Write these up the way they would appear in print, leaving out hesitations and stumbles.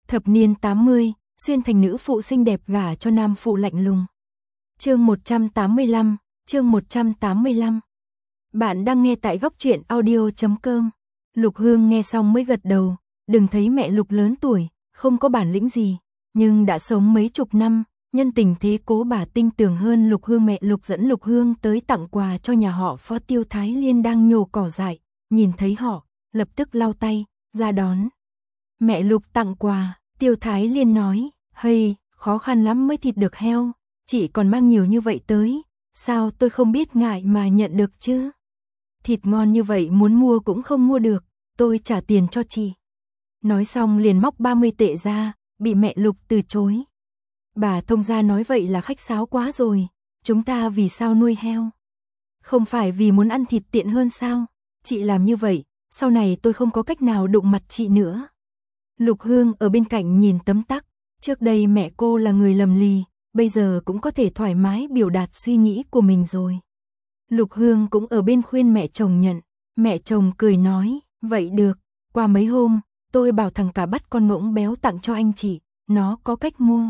Thập niên 80, xuyên thành nữ phụ xinh đẹp gả cho nam phụ lạnh lùng. Chương 185, chương 185. Bạn đang nghe tại góc truyện audio.com. Lục Hương nghe xong mới gật đầu, đừng thấy mẹ Lục lớn tuổi, không có bản lĩnh gì, nhưng đã sống mấy chục năm, nhân tình thế cố bà tinh tường hơn Lục Hương. Mẹ Lục dẫn Lục Hương tới tặng quà cho nhà họ Phó. Tiêu Thái Liên đang nhổ cỏ dại, nhìn thấy họ, lập tức lau tay, ra đón. Mẹ Lục tặng quà, Tiêu Thái Liên nói, hey, khó khăn lắm mới thịt được heo, chị còn mang nhiều như vậy tới, sao tôi không biết ngại mà nhận được chứ? Thịt ngon như vậy muốn mua cũng không mua được, tôi trả tiền cho chị. Nói xong liền móc 30 tệ ra, bị mẹ Lục từ chối. Bà thông gia nói vậy là khách sáo quá rồi, chúng ta vì sao nuôi heo? Không phải vì muốn ăn thịt tiện hơn sao? Chị làm như vậy, sau này tôi không có cách nào đụng mặt chị nữa. Lục Hương ở bên cạnh nhìn tấm tắc, trước đây mẹ cô là người lầm lì, bây giờ cũng có thể thoải mái biểu đạt suy nghĩ của mình rồi. Lục Hương cũng ở bên khuyên mẹ chồng nhận, mẹ chồng cười nói, vậy được, qua mấy hôm, tôi bảo thằng cả bắt con ngỗng béo tặng cho anh chị, nó có cách mua.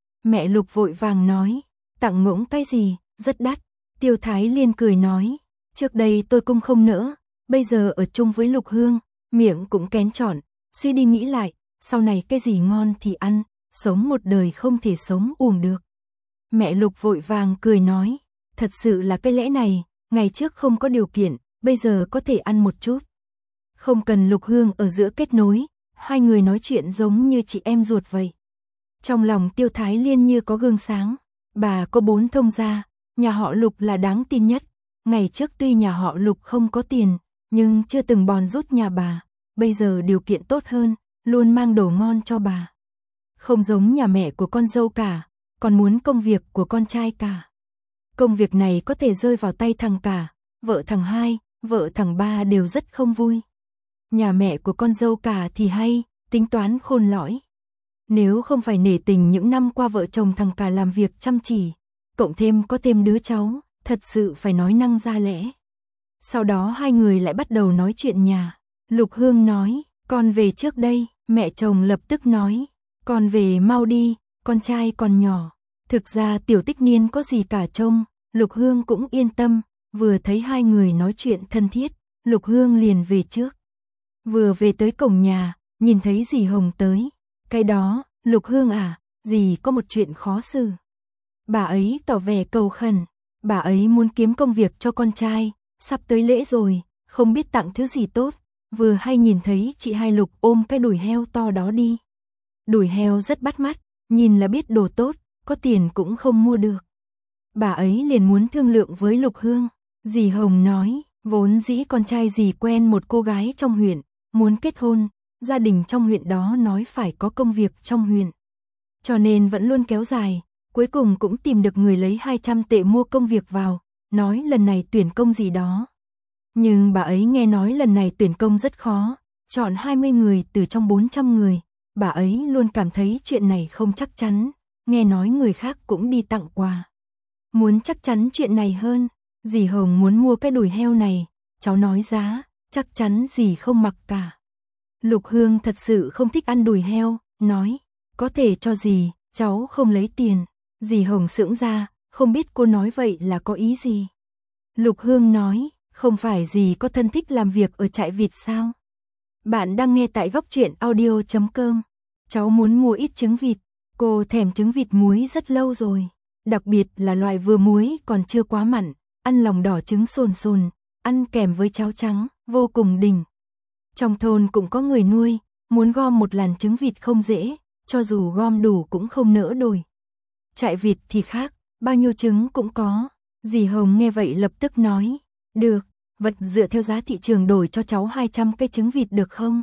Mẹ Lục vội vàng nói, tặng ngỗng cái gì, rất đắt. Tiêu Thái Liên cười nói, trước đây tôi cũng không nỡ, bây giờ ở chung với Lục Hương, miệng cũng kén chọn, suy đi nghĩ lại, sau này cái gì ngon thì ăn, sống một đời không thể sống uổng được. Mẹ Lục vội vàng cười nói, thật sự là cái lẽ này, ngày trước không có điều kiện, bây giờ có thể ăn một chút. Không cần Lục Hương ở giữa kết nối, hai người nói chuyện giống như chị em ruột vậy. Trong lòng Tiêu Thái Liên như có gương sáng, bà có 4 thông gia, nhà họ Lục là đáng tin nhất. Ngày trước tuy nhà họ Lục không có tiền, nhưng chưa từng bòn rút nhà bà, bây giờ điều kiện tốt hơn, luôn mang đồ ngon cho bà. Không giống nhà mẹ của con dâu cả, còn muốn công việc của con trai cả. Công việc này có thể rơi vào tay thằng cả, vợ thằng hai, vợ thằng ba đều rất không vui. Nhà mẹ của con dâu cả thì hay, tính toán khôn lỏi. Nếu không phải nể tình những năm qua vợ chồng thằng cả làm việc chăm chỉ, cộng thêm có thêm đứa cháu, thật sự phải nói năng ra lẽ. Sau đó hai người lại bắt đầu nói chuyện nhà. Lục Hương nói, con về trước đây, mẹ chồng lập tức nói, con về mau đi, con trai còn nhỏ. Thực ra Tiểu Tích Niên có gì cả trông, Lục Hương cũng yên tâm, vừa thấy hai người nói chuyện thân thiết, Lục Hương liền về trước. Vừa về tới cổng nhà, nhìn thấy dì Hồng tới. Cái đó, Lục Hương à, dì có một chuyện khó xử. Bà ấy tỏ vẻ cầu khẩn, bà ấy muốn kiếm công việc cho con trai, sắp tới lễ rồi, không biết tặng thứ gì tốt, vừa hay nhìn thấy chị hai Lục ôm cái đùi heo to đó đi. Đùi heo rất bắt mắt, nhìn là biết đồ tốt, có tiền cũng không mua được. Bà ấy liền muốn thương lượng với Lục Hương, dì Hồng nói, vốn dĩ con trai dì quen một cô gái trong huyện, muốn kết hôn, gia đình trong huyện đó nói phải có công việc trong huyện. Cho nên vẫn luôn kéo dài, cuối cùng cũng tìm được người lấy 200 tệ mua công việc vào, nói lần này tuyển công gì đó. Nhưng bà ấy nghe nói lần này tuyển công rất khó, chọn 20 người từ trong 400 người, bà ấy luôn cảm thấy chuyện này không chắc chắn, nghe nói người khác cũng đi tặng quà. Muốn chắc chắn chuyện này hơn, dì Hồng muốn mua cái đùi heo này, cháu nói giá, chắc chắn dì không mặc cả. Lục Hương thật sự không thích ăn đùi heo, nói, có thể cho dì, cháu không lấy tiền. Dì Hồng sững ra, không biết cô nói vậy là có ý gì. Lục Hương nói, không phải dì có thân thích làm việc ở trại vịt sao? Bạn đang nghe tại góc truyện audio.com. Cháu muốn mua ít trứng vịt, cô thèm trứng vịt muối rất lâu rồi. Đặc biệt là loại vừa muối còn chưa quá mặn, ăn lòng đỏ trứng sồn sồn, ăn kèm với cháo trắng, vô cùng đỉnh. Trong thôn cũng có người nuôi, muốn gom một làn trứng vịt không dễ, cho dù gom đủ cũng không nỡ đổi. Trại vịt thì khác, bao nhiêu trứng cũng có. Dì Hồng nghe vậy lập tức nói, được, vật dựa theo giá thị trường đổi cho cháu 200 cái trứng vịt được không?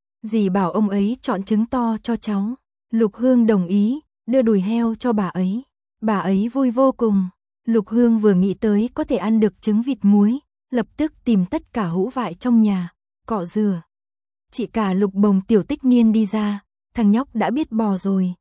Dì bảo ông ấy chọn trứng to cho cháu. Lục Hương đồng ý, đưa đùi heo cho bà ấy. Bà ấy vui vô cùng. Lục Hương vừa nghĩ tới có thể ăn được trứng vịt muối, lập tức tìm tất cả hũ vại trong nhà, cọ rửa. Chị cả Lục Bồng Tiểu Tích Niên đi ra, thằng nhóc đã biết bò rồi,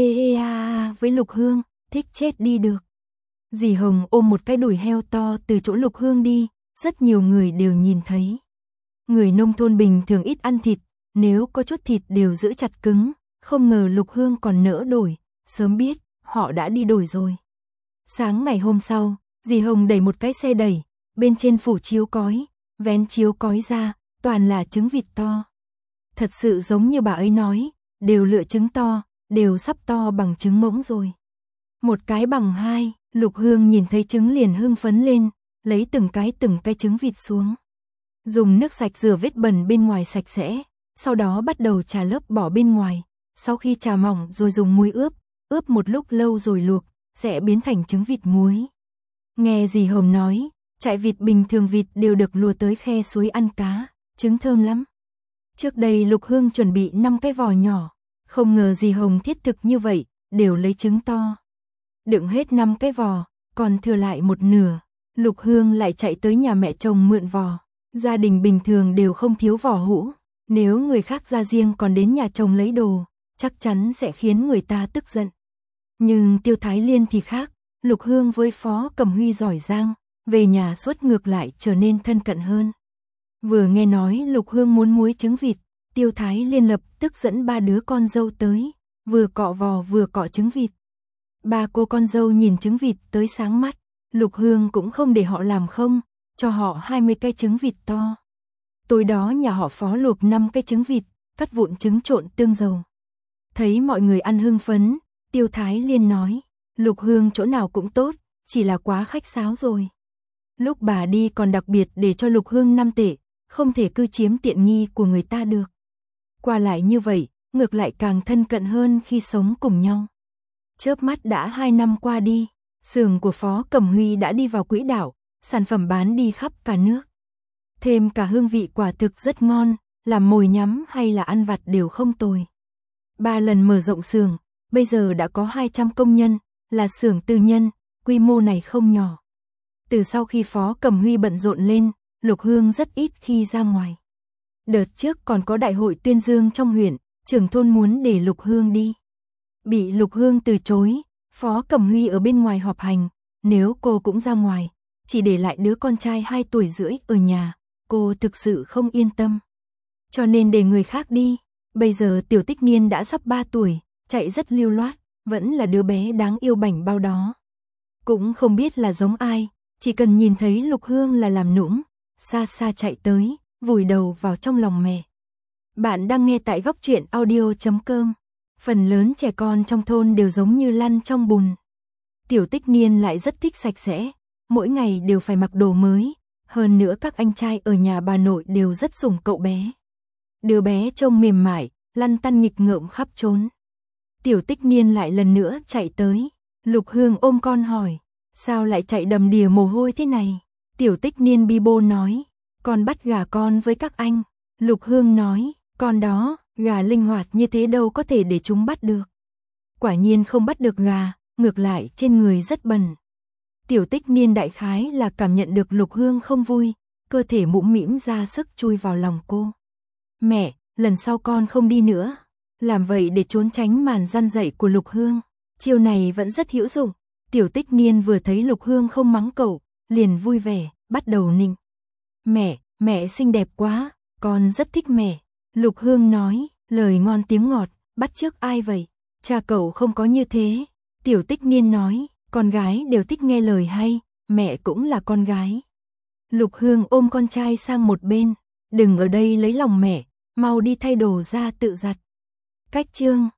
với Lục Hương, thích chết đi được. Dì Hồng ôm một cái đùi heo to từ chỗ Lục Hương đi, rất nhiều người đều nhìn thấy. Người nông thôn bình thường ít ăn thịt, nếu có chút thịt đều giữ chặt cứng, không ngờ Lục Hương còn nỡ đổi, sớm biết, họ đã đi đổi rồi. Sáng ngày hôm sau, dì Hồng đẩy một cái xe đẩy, bên trên phủ chiếu cói, vén chiếu cói ra, toàn là trứng vịt to. Thật sự giống như bà ấy nói, đều lựa trứng to, đều sắp to bằng trứng mỗng rồi. Một cái bằng hai, Lục Hương nhìn thấy trứng liền hưng phấn lên, lấy từng cái trứng vịt xuống. Dùng nước sạch rửa vết bẩn bên ngoài sạch sẽ, sau đó bắt đầu chà lớp bỏ bên ngoài, sau khi chà mỏng rồi dùng muối ướp một lúc lâu rồi luộc, sẽ biến thành trứng vịt muối. Nghe dì Hồng nói, trại vịt bình thường vịt đều được lùa tới khe suối ăn cá, trứng thơm lắm. Trước đây Lục Hương chuẩn bị 5 cái vò nhỏ, không ngờ dì Hồng thiết thực như vậy, đều lấy trứng to. Đựng hết 5 cái vò, còn thừa lại một nửa, Lục Hương lại chạy tới nhà mẹ chồng mượn vò. Gia đình bình thường đều không thiếu vò hũ, nếu người khác ra riêng còn đến nhà chồng lấy đồ, chắc chắn sẽ khiến người ta tức giận. Nhưng Tiêu Thái Liên thì khác, Lục Hương với Phó Cẩm Huy giỏi giang, về nhà suốt ngược lại trở nên thân cận hơn. Vừa nghe nói Lục Hương muốn muối trứng vịt, Tiêu Thái Liên lập tức dẫn 3 đứa con dâu tới, vừa cọ vò vừa cọ trứng vịt. 3 cô con dâu nhìn trứng vịt tới sáng mắt, Lục Hương cũng không để họ làm không, cho họ 20 cái trứng vịt to. Tối đó nhà họ Phó luộc 5 cái trứng vịt, cắt vụn trứng trộn tương dầu. Thấy mọi người ăn hưng phấn, Tiêu Thái Liên nói, Lục Hương chỗ nào cũng tốt, chỉ là quá khách sáo rồi. Lúc bà đi còn đặc biệt để cho Lục Hương 5 tệ, không thể cứ chiếm tiện nghi của người ta được. Qua lại như vậy, ngược lại càng thân cận hơn khi sống cùng nhau. Chớp mắt đã 2 năm qua đi, xưởng của Phó Cẩm Huy đã đi vào quỹ đạo, sản phẩm bán đi khắp cả nước. Thêm cả hương vị quả thực rất ngon, làm mồi nhắm hay là ăn vặt đều không tồi. 3 lần mở rộng xưởng, bây giờ đã có 200 công nhân, là xưởng tư nhân, quy mô này không nhỏ. Từ sau khi Phó Cẩm Huy bận rộn lên, Lục Hương rất ít khi ra ngoài. Đợt trước còn có đại hội tuyên dương trong huyện, trưởng thôn muốn để Lục Hương đi. Bị Lục Hương từ chối, Phó Cẩm Huy ở bên ngoài họp hành, nếu cô cũng ra ngoài, chỉ để lại đứa con trai 2 tuổi rưỡi ở nhà, cô thực sự không yên tâm. Cho nên để người khác đi, bây giờ Tiểu Tích Niên đã sắp 3 tuổi, chạy rất lưu loát, vẫn là đứa bé đáng yêu bảnh bao đó. Cũng không biết là giống ai, chỉ cần nhìn thấy Lục Hương là làm nũng, xa xa chạy tới, vùi đầu vào trong lòng mẹ. Bạn đang nghe tại góc truyện audio.com. Phần lớn trẻ con trong thôn đều giống như lăn trong bùn. Tiểu Tích Niên lại rất thích sạch sẽ, mỗi ngày đều phải mặc đồ mới, hơn nữa các anh trai ở nhà bà nội đều rất sủng cậu bé. Đứa bé trông mềm mại, lăn tăn nghịch ngợm khắp trốn. Tiểu Tích Niên lại lần nữa chạy tới, Lục Hương ôm con hỏi, sao lại chạy đầm đìa mồ hôi thế này? Tiểu Tích Niên bi bô nói, con bắt gà con với các anh. Lục Hương nói, con đó, gà linh hoạt như thế đâu có thể để chúng bắt được. Quả nhiên không bắt được gà, ngược lại trên người rất bẩn. Tiểu Tích Niên đại khái là cảm nhận được Lục Hương không vui, cơ thể mũm mĩm ra sức chui vào lòng cô. Mẹ, lần sau con không đi nữa. Làm vậy để trốn tránh màn răn dạy của Lục Hương. Chiêu này vẫn rất hữu dụng. Tiểu Tích Niên vừa thấy Lục Hương không mắng cậu, liền vui vẻ, bắt đầu nịnh. Mẹ xinh đẹp quá, con rất thích mẹ. Lục Hương nói, lời ngon tiếng ngọt, bắt chước ai vậy? Cha cậu không có như thế. Tiểu Tích Niên nói, con gái đều thích nghe lời hay, mẹ cũng là con gái. Lục Hương ôm con trai sang một bên, đừng ở đây lấy lòng mẹ, mau đi thay đồ ra tự giặt. Cách chương